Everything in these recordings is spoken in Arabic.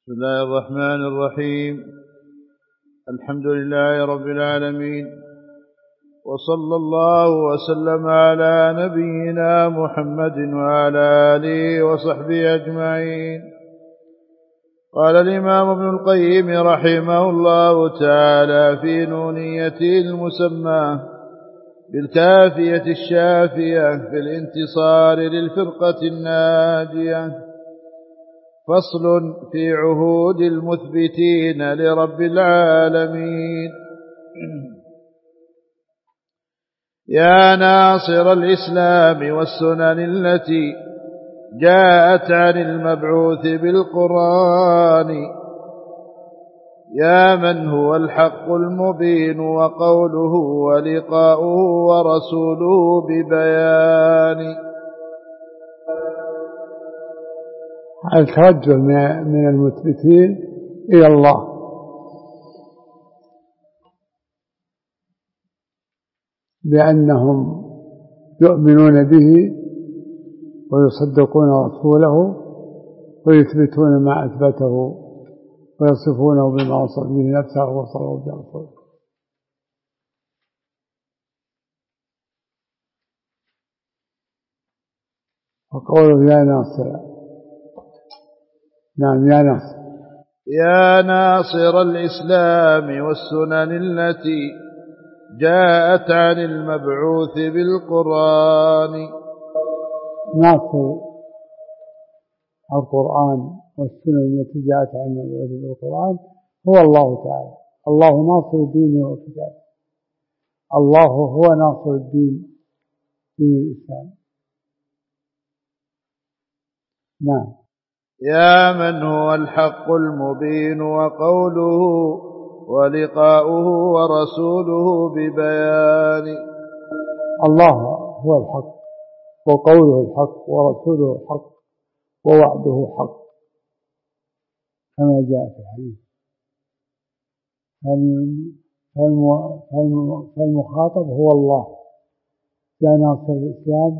بسم الله الرحمن الرحيم. الحمد لله رب العالمين، وصلى الله وسلم على نبينا محمد وعلى آله وصحبه أجمعين. قال الإمام ابن القيم رحمه الله تعالى في نونيته المسمى بالكافية الشافية في الانتصار للفرقة الناجية: فصل في عهود المثبتين لرب العالمين. يا ناصر الإسلام والسنن التي جاءت عن المبعوث بالقرآن، يا من هو الحق المبين وقوله ولقاؤه ورسوله ببيان. التوجه من المثبتين إلى الله بأنهم يؤمنون به ويصدقون رسوله ويثبتون ما أثبته ويصفونه بما وصف به نفسه وصفه برسوله. وقوله يا ناصر، نعم يا ناصر، يا ناصر الإسلام والسنن التي جاءت عن المبعوث بالقرآن. ناصر القرآن والسنن التي جاءت عن المبعوث بالقرآن هو الله تعالى. الله ناصر دينه وكتابه، الله هو ناصر الدين، دين الإسلام. نعم. يا من هو الحق المبين وقوله ولقاؤه ورسوله ببيان. الله هو الحق وقوله الحق ورسوله الحق ووعده حق كما جاء في الحديث. فالمخاطب هو الله. يا ناصر الإسلام،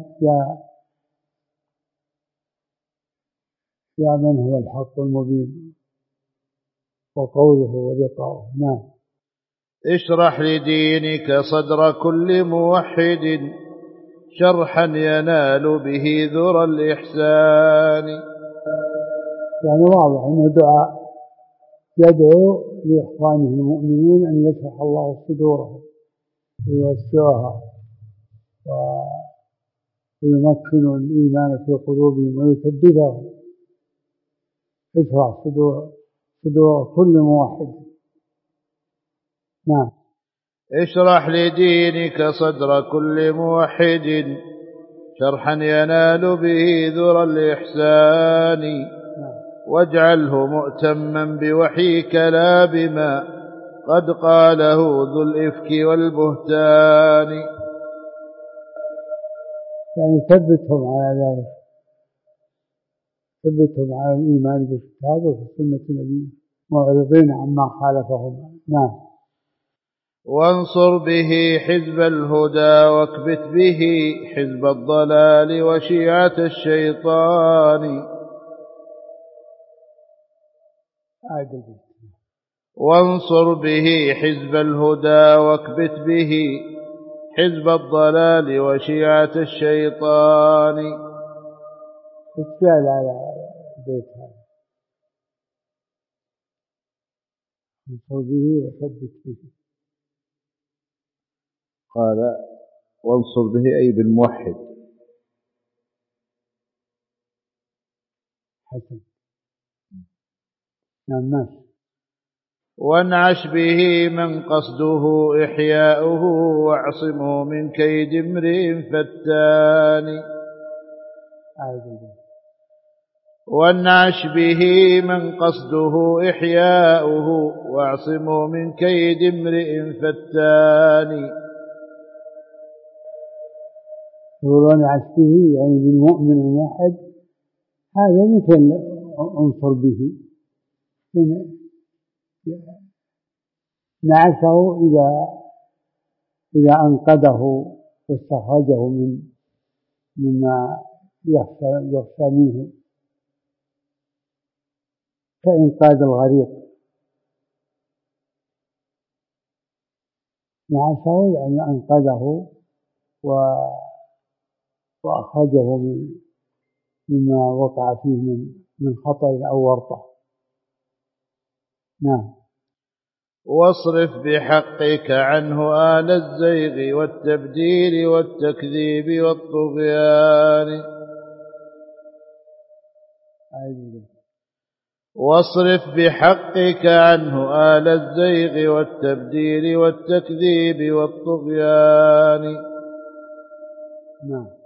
يا من هو الحق المبين وقوله ولقاؤه. نعم. اشرح لدينك صدر كل موحد شرحا ينال به ذرى الإحسان. يعني واضح أنه دعاء يدعو لإخوانه المؤمنين أن يشرح الله صدورهم ويوسعها ويمكن الإيمان في قلوبهم ويثبتهم. اشرح صدور كل موحد. نعم. اشرح لدينك صدر كل موحد شرحا ينال به ذرى الإحسان. واجعله مؤتما بوحيك لا بما قد قاله ذو الإفك والبهتان. يعني ثبتهم على ذلك، ثبتهم على الإيمان بالكتاب وسنة النبي معرضين عما خالفهم. نعم. وانصر به حزب الهدى واكبت به حزب الضلال وشيعة الشيطان. وانصر به حزب الهدى واكبت به حزب الضلال وشيعة الشيطان. السؤال على البيت هذا: انصر به وثبت به. قال وانصر به أي بالموحد. حسن. نعم. ماشي. وانعش به من قصده إحياؤه واعصمه من كيد امرئ فتان. وانعش به من قصده إحياؤه واعصمه من كيد امرئ فتان. وانعش به يعني بالمؤمن الموحد، هذا مثل انصر به. نعشه إذا أنقذه واستخرجه مما يخشى منه كإنقاذ الغريق. نعسه يعني أنقذه وأخرجه مما وقع فيه من خطر أو ورطة. نعم. واصرف بحقك عنه آل الزيغ والتبديل والتكذيب والطغيان. واصرف بحقك عنه آل الزيغ والتبديل والتكذيب والطغيان. نعم.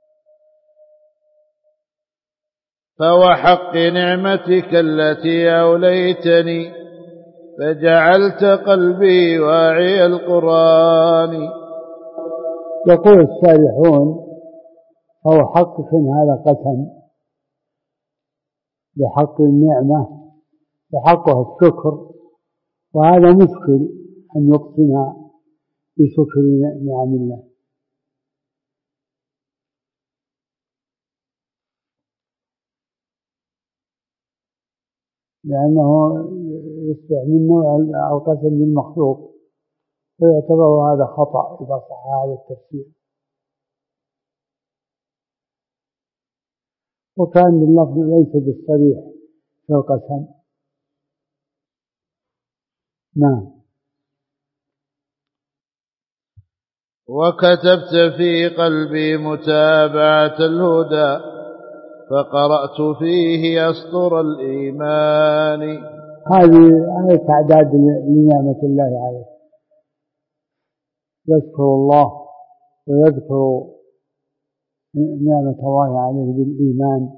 فوحق نعمتك التي أوليتني فجعلت قلبي واعي القرآن. يقول الشارحون فهو حقق هذا قسم بحق النعمة وحقها الشكر، وهذا مشكل أن يقسم بشكر نعم الله، لأنه يصبح من نوع القسم بالمخلوق، ويعتبر هذا خطأ إذا صح هذا التفسير. وكان اللفظ ليس بالصريح في القسم. نعم. وكتبت في قلبي متابعة الهدى فقرأت فيه أسطر الإيمان. هذه تعداد لنعمة الله عليه، يذكر الله ويذكر نعمة الله عليه بالإيمان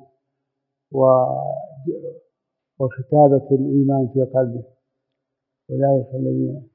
وكتابة الإيمان في قلبه. أولئك الذين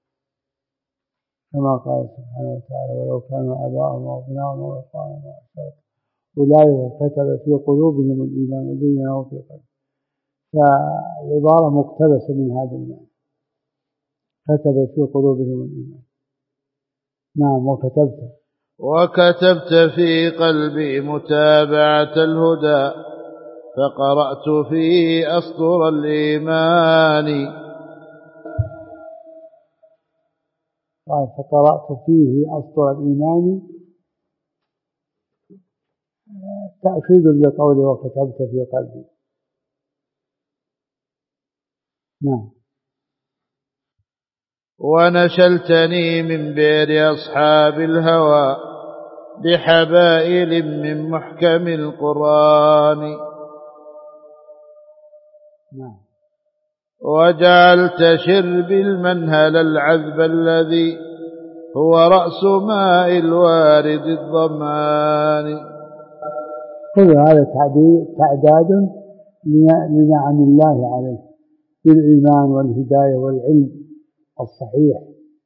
كما قال سبحانه وتعالى ولو كانوا آباءهم وأبناءهم وإخوانهم وعشيرتهم أولئك كتب في قلوبهم الإيمان وزينه في قلبهم. فالعبارة مقتبسة من هذا المعنى، كتب في قلوبهم الإيمان. نعم. وكتبت في قلبي متابعة الهدى فقرأت فيه أسطر الإيمان. فقرأت فيه أسطر الإيمان تأكيد لقوله وكتبت في قلبي. نعم. ونشلتني من بئر أصحاب الهوى بحبائل من محكم القرآن. نعم. وجعلت شربي المنهل العذب الذي هو رأس ماء الوارد الضمان. كل هذا تعداد لنعم الله عليه بالإيمان والهداية والعلم الصحيح،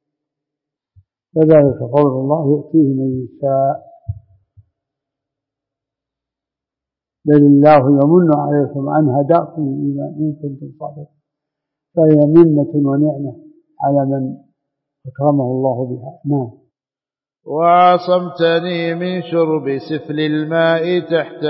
وذلك قول الله يؤتيه من يشاء بل الله يمن عليكم أن هداكم الإيمان إن كنتم صادقين، فهي منة ونعمة على من أكرمه الله بها. نعم. وعصمتني من شرب سفل الماء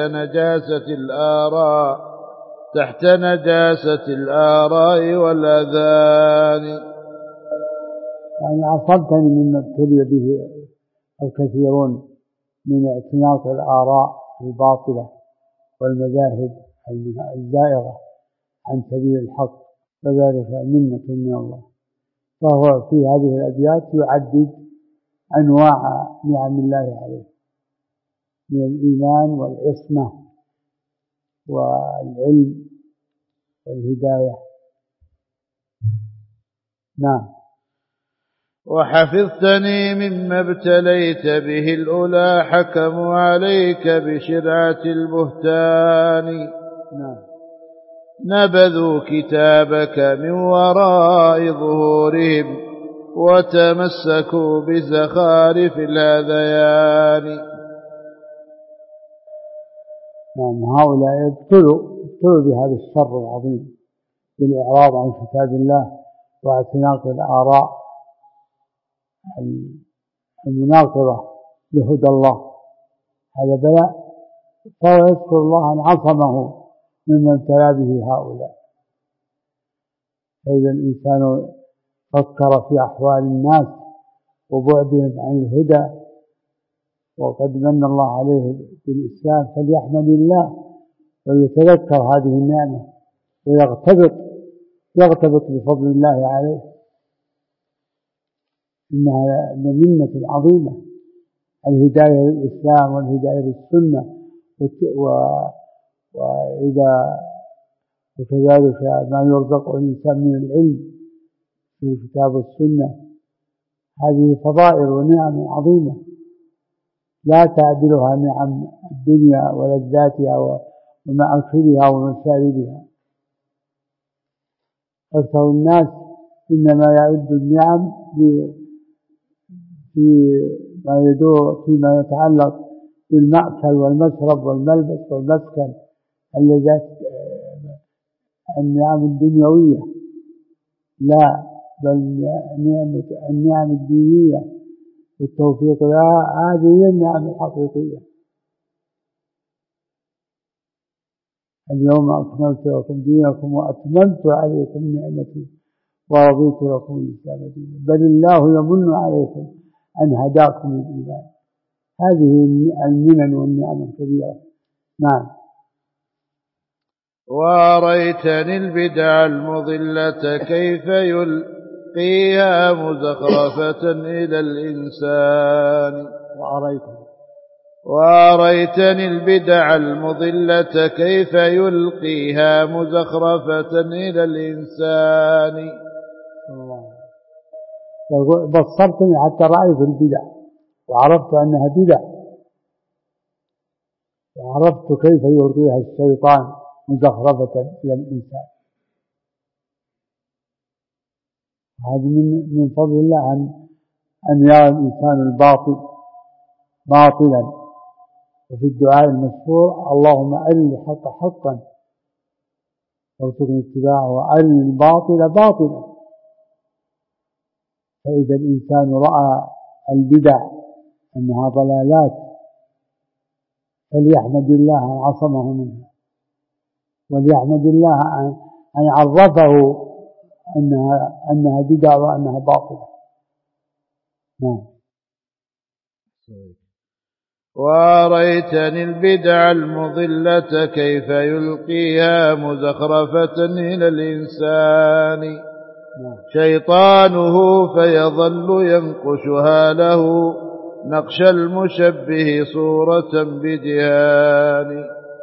تحت نجاسة الآراء والأذان. يعني عصمتني مما ابتلي به الكثيرون من اعتناق الآراء الباطلة والمذاهب الزائغة عن سبيل الحق، فذلك منة من الله. فهو في هذه الأبيات يعدد أنواع نعم الله عليه من الإيمان والعصمة والعلم والهداية. نعم. وحفظتني مما ابتليت به الأولى حكموا عليك بشرعة البهتان. نعم. نبذوا كتابك من وراء ظهورهم وتمسكوا بزخارف الهذيان. نعم. هؤلاء ابتلوا بهذا الشر العظيم بالإعراض عن كتاب الله واعتناق الآراء المناقضة لهدى الله. هذا بلاء، فهو يذكر الله أن عصمه مما ابتلى به هؤلاء فإذا الإنسان فكر في أحوال الناس وبعدهم عن الهدى وقد من الله عليه بالإسلام فليحمد الله ويتذكر هذه النعمة ويغتبط بفضل الله عليه، إنها منة عظيمة، الهداية للإسلام والهداية للسنة، وكذلك ما يرزق الإنسان من العلم في الكتاب والسنة. هذه فضائل ونعم عظيمة لا تعدلها نعم الدنيا ولذاتها ومآكلها ومشاربها. أكثر الناس إنما يعد النعم فيما يدور فيما يتعلق بالمأكل والمشرب والملبس والمسكن، الذات النعم الدنيوية، لا بل النعم الدينية والتوفيق لها، هذه هي النعم الحقيقية. اليوم أكملت لكم دينكم وأتممت عليكم نعمتي ورضيت لكم الإسلام دينا، بل الله يمن عليكم أن هداكم للإيمان. هذه المنن والنعم الكبيرة. نعم. وأريتني البدع المضلة كيف يلقيها مزخرفة إلى الإنسان. وأريتني البدع المضلة كيف يلقيها مزخرفة إلى الإنسان. بصرتني حتى رأيت البدع وعرفت أنها بدع، وعرفت كيف يلقيها الشيطان مزخرفة إلى الإنسان. هذا من فضل الله أن يرى الإنسان الباطل باطلا. وفي الدعاء المشهور: اللهم أرني الحق حقا وارزقني اتباعه وأرني الباطل باطلا. فإذا الإنسان رأى البدع أنها ضلالات فليحمد الله أن عصمه منها، وليحمد الله أن عرفه أنها بدع وأنها باطلة. نعم. وأريتني البدع المضلة كيف يلقيها مزخرفة إلى الإنسان. شيطانه فيظل ينقشها له نقش المشبه صورة بديان.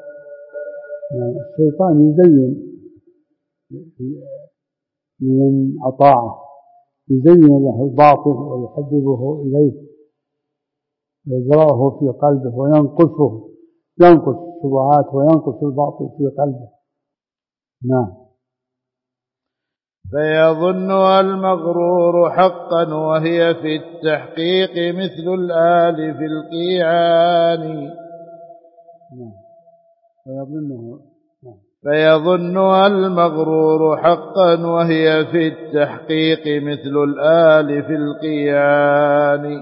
الشيطان يزين لمن أطاعه، يزين له الباطل ويحببه إليه ويزرعه في قلبه وينقشه، ينقش الشبهات وينقش الباطل في قلبه. نعم. فيظنها المغرور حقا وهي في التحقيق مثل الآل في القيعان. فيظنها المغرور حقا وهي في التحقيق مثل الآل في القيعان.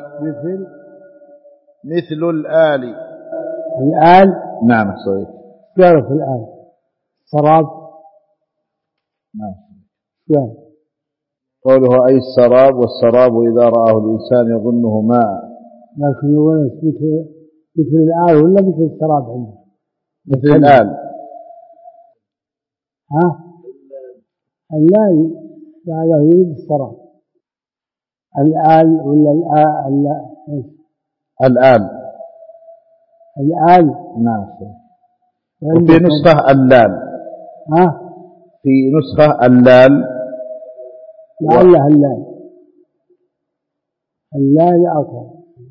مثل الآل. الآل. نعم صحيح. تعرف الآل سراب. نعم. قوله أي السراب، والسراب إذا رآه الإنسان يظنه ماء. لكن هو مثل الآل ولا مثل السراب عنده؟ مثل الآل. ها؟ اللال هذا يريد السراب. الآل ولا الآل. الآل. نعم. وفي نسخة اللال. ها؟ في نسخة اللال. لعله اللال أقرب.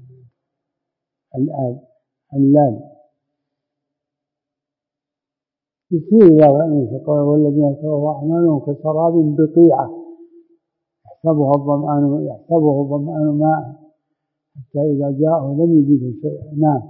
اللال يصير إذا قال والذين كفروا الرحمن كسراب بقيعة يحسبه الظمآن ماء حتى إذا جاءه لم يجده شيئا. نعم.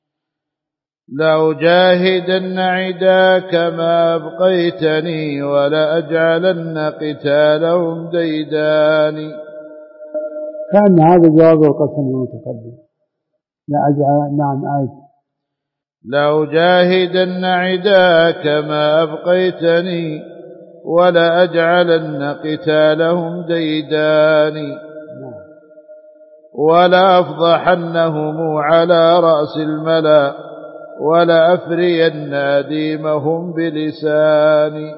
لأجاهدن عداك ما أبقيتني ولأجعلن قتالهم ديداني. كان هذا جواب القسم المتقدم. نعم آية. لأجاهدن عداك ما أبقيتني ولأجعلن قتالهم ديدان ولأفضحنهم على رأس الملأ ولأفرين أديمهم بلساني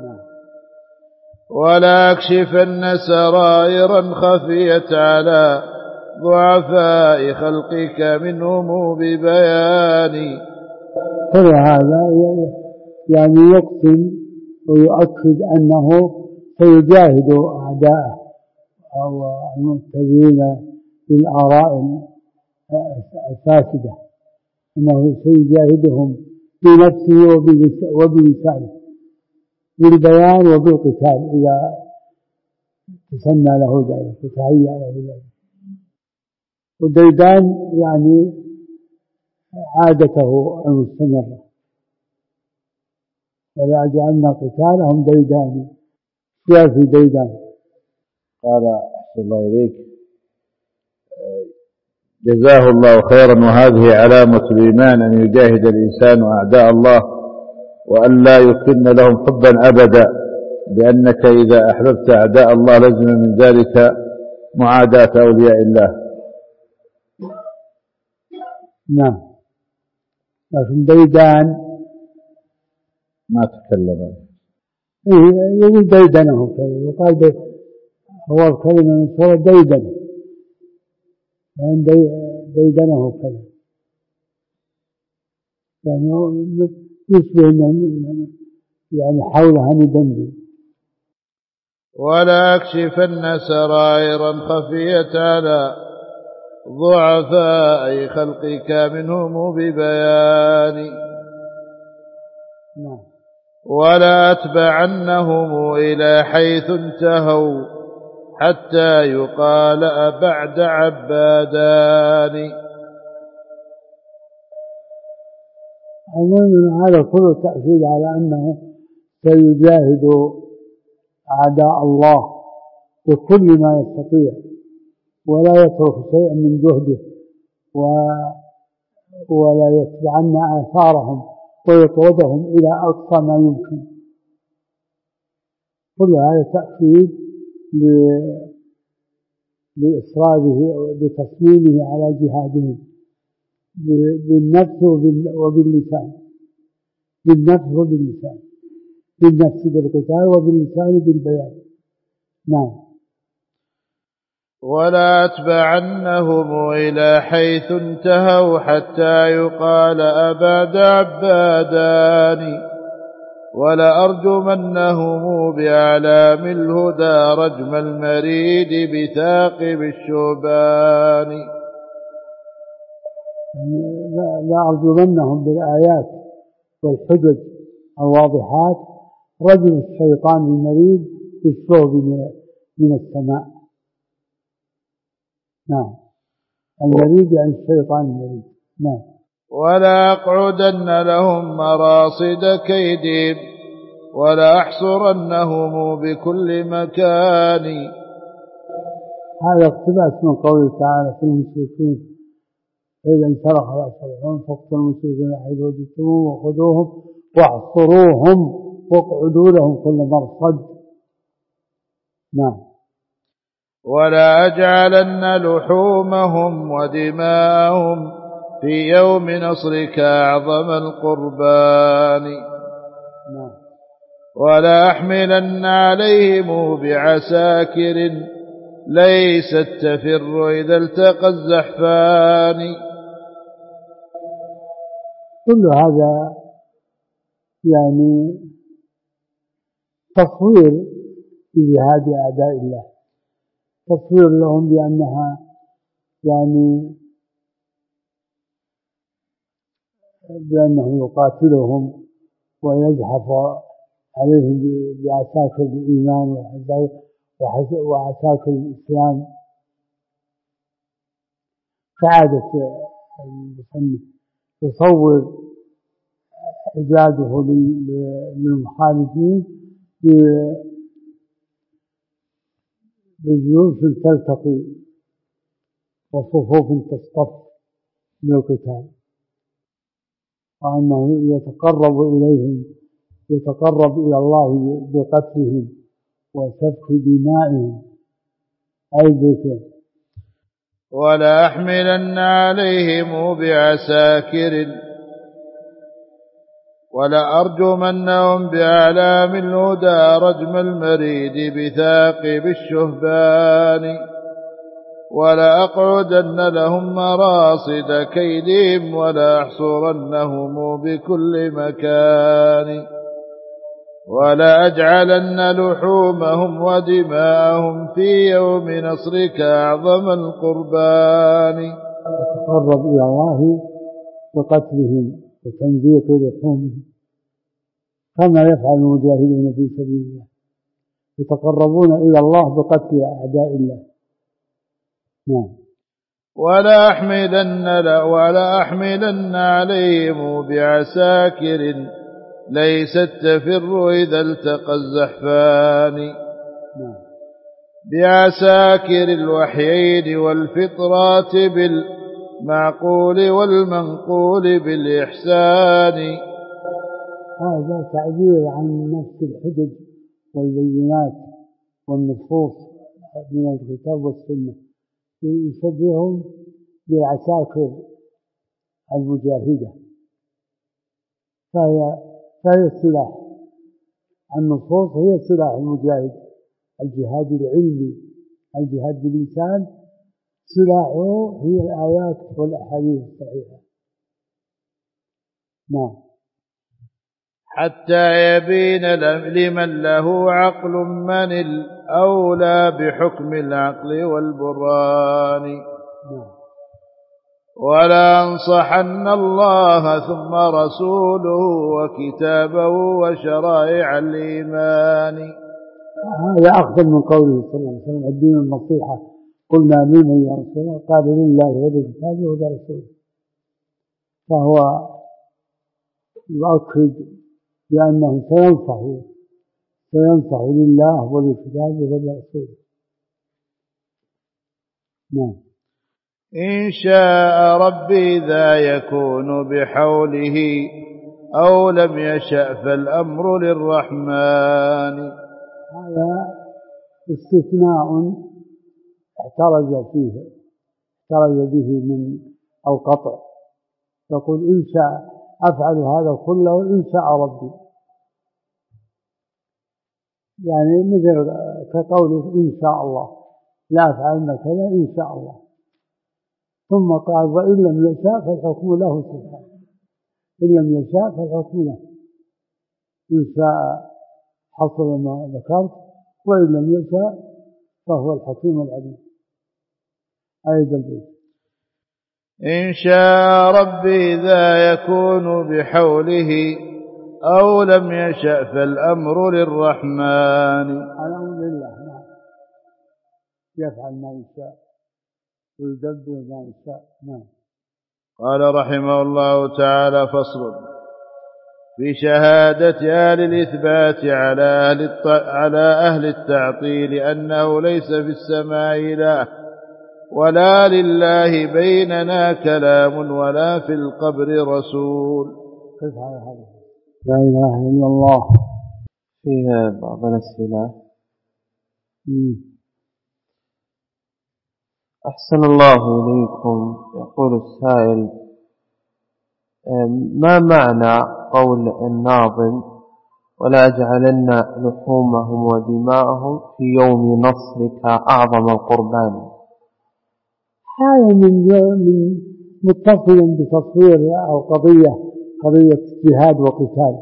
ولأكشفن سرائرا خفيت على ضعفاء خلقك منهم ببياني. كل هذا يعني يقسم ويؤكد أنه سيجاهد أعداءه أو المتبعين للآراء الفاسدة، أنه سيجاهدهم بنفسه وبلسانه بالبيان وبالقتال إذا تسنى له ذلك وتهيأ له ذلك. والديدان يعني عادته المستمرة، ولأجعلنا قتالهم ديدان في ديدان. قال أحسن الله إليك جزاه الله خيرا. وهذه علامة الإيمان أن يجاهد الإنسان أعداء الله وأن لا يكن لهم حبا أبدا، لأنك إذا أحببت أعداء الله لزم من ذلك معاداة أولياء الله. نعم، لكن ديدان ما تكلم يقول ديدنه كذا، وقال هو الكلمة من صورة ديدنه، يعني ديدنه كذا، يعني يشبه يعني حولها ندندن. ولا أكشفن سرائرا خفية على ضعفاء خلقك منهم ببيان. ولا أتبعنهم إلى حيث انتهوا حتى يقال أبعد عبادان. المهم هذا كله تأكيد على أنه سيجاهد أعداء الله بكل ما يستطيع، ولا يترك شيئا من جهده، ولا يتبعن آثارهم ويطردهم إلى أقصى ما يمكن. كل هذا تأكيد لإصراره بتصميمه على جهادهم بالنفس وباللسان، بالنفس وباللسان، بالنفس بالقتال وباللسان بالبيان. نعم. ولا أتبعنهم إلى حيث انتهوا حتى يقال أبعد عبادان. ولأرجمنهم بأعلام الهدى رجم المريد بثاقب الشوبان. لأرجمنهم بالآيات والحجج الواضحات رجم الشيطان المريد بالشوب من السماء. نعم، المريد يعني الشيطان المريد. نعم. ولا أقعدن لهم مراصد كيدهم ولا أحصرنهم بكل مكان. هذا اقتباس من قوله تعالى في المشركين: إذا انسلخ الأصابعون فاقتلوا المشركين حيث وجدتموهم وخذوهم واحصروهم واقعدوا لهم كل مرصد. نعم. ولا أجعلن لحومهم ودماءهم في يوم نصرك أعظم القربان. نعم. ولا أحملن عليهم بعساكر ليست تفر إذا التقى الزحفان. كل هذا يعني تصوير لجهاد أعداء الله، تصوير لهم بأنها يعني بأنه يقاتلهم ويزحف عليهم بعساكر الإيمان وعساكر الإسلام كعادة المصنف، تصور إعداده للمخالفين بجيوش تلتقي وصفوف تصطف للقتال، وأنه يتقرب إليهم يتقرب إلى الله بقتلهم وسفك دمائهم أي بيتين. ولأحملن عليهم بعساكر ولأرجمنهم بأعلام الهدى رجم المريد بثاقب الشهبان ولأقعدن لهم مراصد كيدهم ولأحصرنهم بكل مكان ولأجعلن لحومهم ودماءهم في يوم نصرك أعظم القربان. يتقرب إلى الله بقتلهم وتنزيق لحومهم كما يفعل المجاهدون في سبيل الله، يتقربون إلى الله بقتل أعداء الله. نعم. ولأحملن عليهم بعساكر ليست تفر إذا التقى الزحفان بعساكر الوحيين والفطرات بالمعقول والمنقول بالإحسان. هذا تعبير عن نفس الحجج والبينات والنصوص من الكتاب والسنة، يشبههم بالعساكر المجاهدة، فهي السلاح. النصوص هي سلاح المجاهد، الجهاد العلمي، الجهاد باللسان سلاحه هي الآيات والأحاديث الصحيحة. نعم. حتى يبين لمن له عقل من الأولى بحكم العقل والبرهان. نعم. ولا أنصحن الله ثم رسوله وكتابه وشرائع الإيمان. هذا أخذ من قوله صلى الله عليه وسلم الدين النصيحة، قلنا لمن يا رسول الله؟ قال لله ولكتابه ولرسوله. فهو يؤكد بأنه سينصح لله ولكتابه ولرسوله. نعم. إن شاء ربي ذا يكون بحوله أو لم يشأ فالأمر للرحمن. هذا استثناء احترز به من القطع، يقول إن شاء أفعل هذا كله إن شاء ربي، يعني مثل كقوله إن شاء الله لا أفعلن كذا إن شاء الله، ثم قال وإن لم يشاء فالحكم له سبحانه، إن لم يشاء فالحكم له، إن شاء حصل ما ذكرت وإن لم يشاء فهو الحكيم العليم. أيضا البيت إن شاء ربي ذا يكون بحوله أو لم يشأ فالأمر للرحمن. الأمر لله، نعم، يفعل ما يشاء ويدبر ما يشاء. نعم. قال رحمه الله تعالى: فصل في شهادة أهل الإثبات على أهل التعطيل أنه ليس في السماء إله ولا لله بيننا كلام ولا في القبر رسول. كيف هذا؟ لا إله إلا الله. فيها بعض الأسئلة. أحسن الله إليكم. يقول السائل: ما معنى قول الناظم ولا أجعلن لحومهم ودماءهم في يوم نصرك أعظم القربان؟ هذا من متصل بتصوير القضية، قضية جهاد وقتال،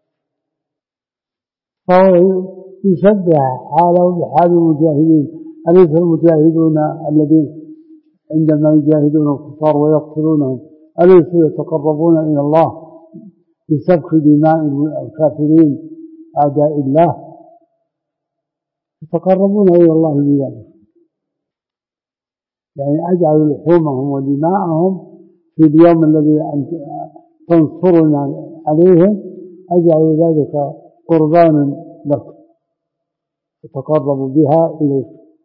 فهو يشبه حاله بحال المجاهدين. أليس المجاهدون الذين عندما يجاهدون الكفار ويقتلونهم أليسوا يتقربون إلى الله بسفك دماء الكافرين أعداء الله؟ يتقربون إلى الله بذلك، يعني أجعل لحومهم ودماءهم في اليوم الذي تنصرنا عليهم، أجعل ذلك قربانا لك يتقرب بها إليك.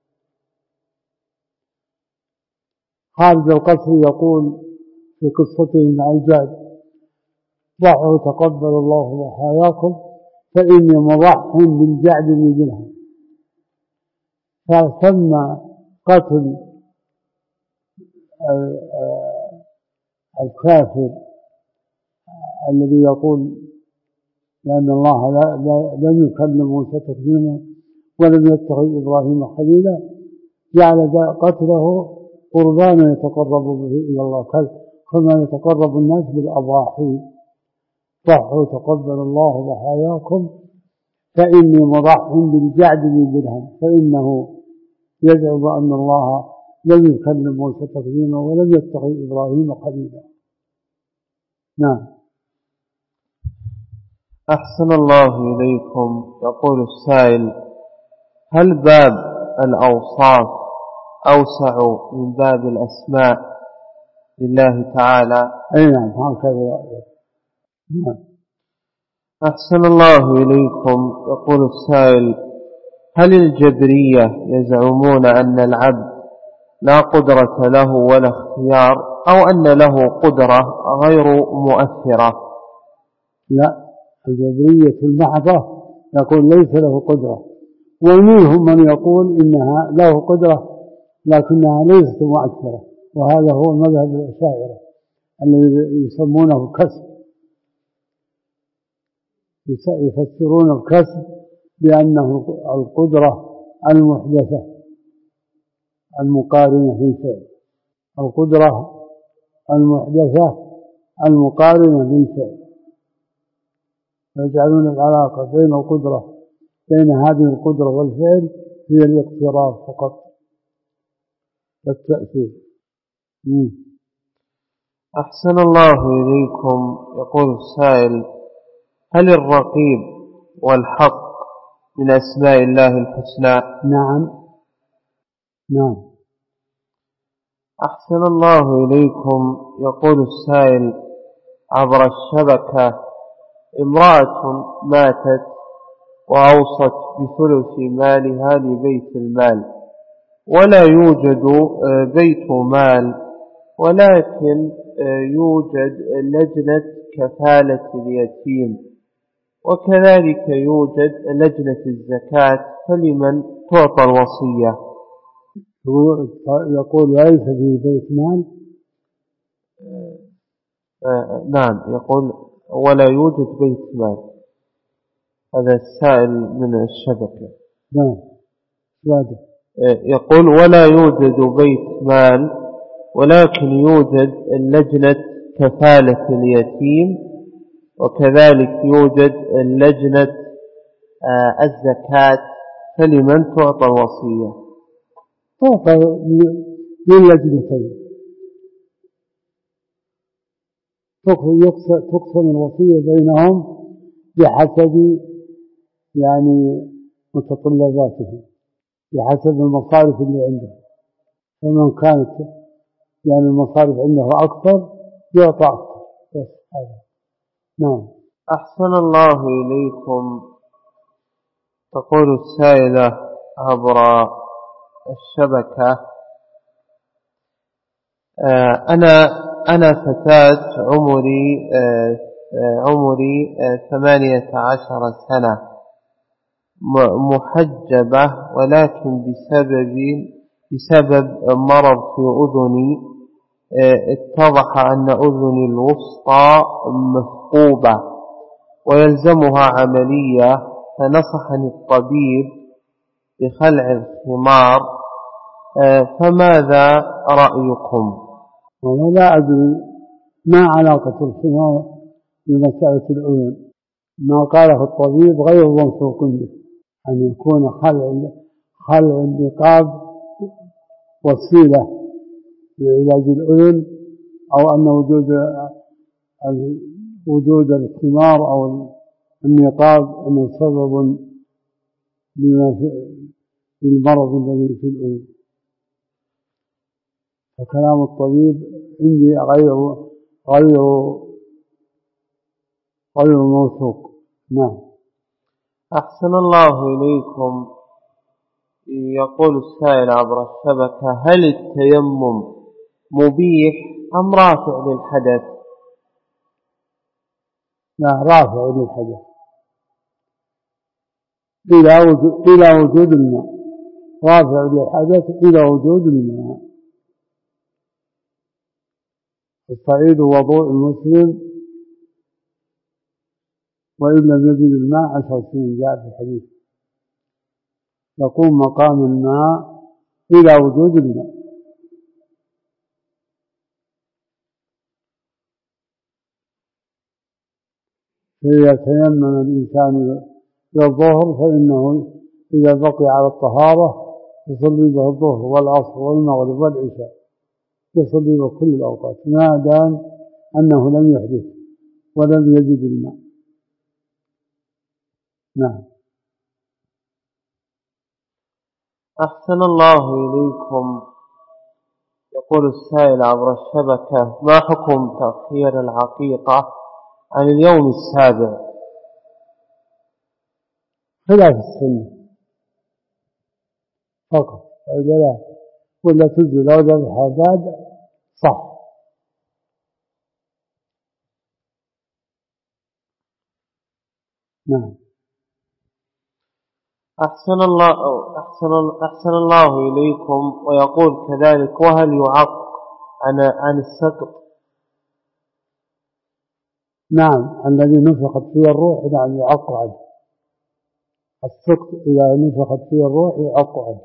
خالد القصري يقول في قصته مع الجاد: ضعوا تقبل الله محاياكم فإني مضح بالجعد من درهم. فسمى قتل الكافر الذي يقول لأن الله لم يكلم موسى تكليما ولم يتخذ إبراهيم خليلا، جعل قتله قربانا يتقرب به إلى الله كما يتقرب الناس بالأضاحي. ضحوا تقبل الله ضحاياكم فإني مضح بالجعد من درهم، فإنه يزعم أن الله لم يكلم موسى تكليما ولم يتخذ إبراهيم خليلا. نعم. أحسن الله إليكم. يقول السائل: هل باب الأوصاف أوسع من باب الأسماء لله تعالى؟ أي نعم، هكذا. نعم. أحسن الله إليكم. يقول السائل: هل الجبرية يزعمون أن العبد لا قدرة له ولا اختيار، أو أن له قدرة غير مؤثرة؟ لا، الجبرية المحضة يقول ليس له قدرة، ومنهم من يقول إنها له قدرة لكنها ليست مؤثرة، وهذا هو مذهب الأشاعرة الذي يسمونه الكسب، يفسرون الكسب بأنه القدرة المحدثة المقارنة للفعل، القدرة المحدثة المقارنة للفعل، يجعلون العلاقة بين القدرة بين هذه القدرة والفعل هي الاقتراب فقط والتأثير. أحسن الله إليكم. يقول السائل: هل الرقيب والحق من أسماء الله الحسنى؟ نعم. نعم. أحسن الله إليكم. يقول السائل عبر الشبكة: امرأة ماتت وأوصت بثلث مالها لبيت المال، ولا يوجد بيت مال، ولكن يوجد لجنة كفالة اليتيم، وكذلك يوجد لجنة الزكاة، فلمن تعطى الوصية؟ يقول ليس في بيت مال. نعم، يقول ولا يوجد بيت مال. هذا السائل من الشبكة. نعم. يقول ولا يوجد بيت مال، ولكن يوجد لجنة كفالة اليتيم، وكذلك يوجد لجنة الزكاة، فلمن تعطى الوصية؟ تعطى للجنتين، تقسم الوصية بينهم بحسب يعني متطلباتهم، بحسب المصارف اللي عنده، فمن كانت يعني المصارف عنده أكثر يعطى أكثر. بس هذا. نعم. أحسن الله إليكم. تقول السائلة عبر الشبكة: أنا فتاة عمري 18 سنة، محجبة، ولكن بسبب مرض في أذني اتضح أن أذني الوسطى مثقوبة ويلزمها عملية، فنصحني الطبيب بخلع الخمار، فماذا رأيكم؟ ولا أدري ما علاقة الخمار بمسألة الأذن. ما قاله الطبيب غير موثوق به، أن يكون خلع النقاب وسيلة لعلاج الأذن، أو أن وجود الخمار أو النقاب أنه سبب للمرض الذي في الأذن. فكلام الطبيب عندي غير موثوق. نعم. أحسن الله إليكم. يقول السائل عبر الشبكة: هل التيمم مبيح أم رافع للحدث؟ لا، رافع للحدث. إلى وجود الماء، رافع للحدث إلى وجود الماء. الصعيد وضوء المسلم وإن لم يجد الماء 10 سنين، جاء في الحديث يقوم مقام الماء إلى وجود الماء. فإذا تيمم الإنسان للظهر فإنه إذا بقي على الطهارة يصلي به الظهر والعصر والمغرب والعشاء، يصلي به كل الأوقات ما دام أنه لم يحدث ولم يجد الماء. نعم. أحسن الله إليكم. يقول السائل عبر الشبكة: ما حكم تأخير العقيقة عن اليوم السابع؟ خلاف السنة فقط، وإذا لا ولا تجي لو ذبح بعد صح. نعم. أحسن الله إليكم. ويقول كذلك: وهل يعق عن السقط؟ نعم، الذي نفخت فيه الروح نعم يعق عنه. السقط إذا نفخت فيه الروح يعق عنه.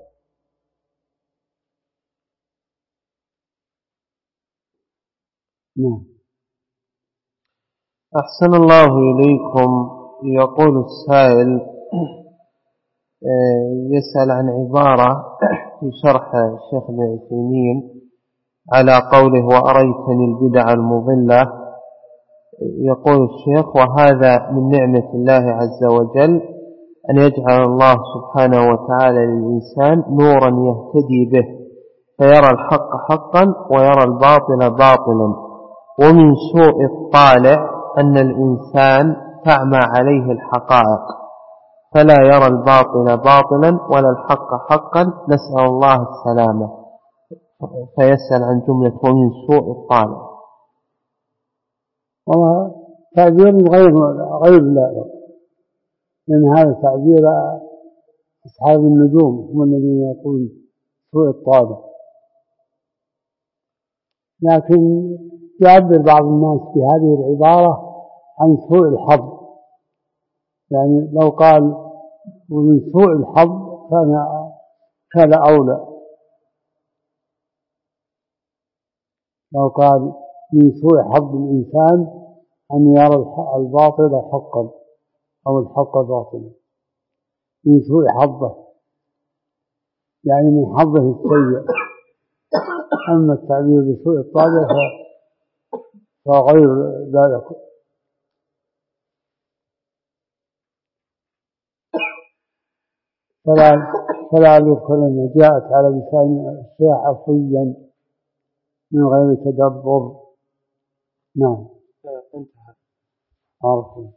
نعم. أحسن الله إليكم. يقول السائل يسأل عن عبارة في شرح الشيخ ابن عثيمين على قوله: وأريتني البدع المضلة. يقول الشيخ: وهذا من نعمة الله عز وجل أن يجعل الله سبحانه وتعالى للإنسان نورا يهتدي به فيرى الحق حقا ويرى الباطل باطلا. ومن سوء الطالع أن الإنسان تعمى عليه الحقائق فلا يرى الباطل باطلا ولا الحق حقا، نسأل الله السلامة. فيسأل عن جملة ومن سوء الطالع. وما تعبير غير لائق، لأن هذا تعبير أصحاب النجوم هم الذين يقولون سوء الطالع. لكن يعبر بعض الناس في هذه العبارة عن سوء الحظ، يعني لو قال ومن سوء الحظ كان أولى. لو قال من سوء حظ الإنسان أن يرى الباطل حقا أو الحق باطلا، من سوء حظه يعني من حظه السيء. أما التعبير بسوء الطالع فغير لائق. فلا يذكرن جاءت على لسان الشيخ عفويا من غير تدبر. نعم. انتهى. عرفوا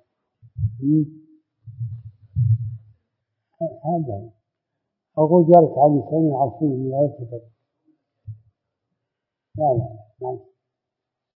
هذا أقول جاءت على لسان عفويا من غير تدبر. لا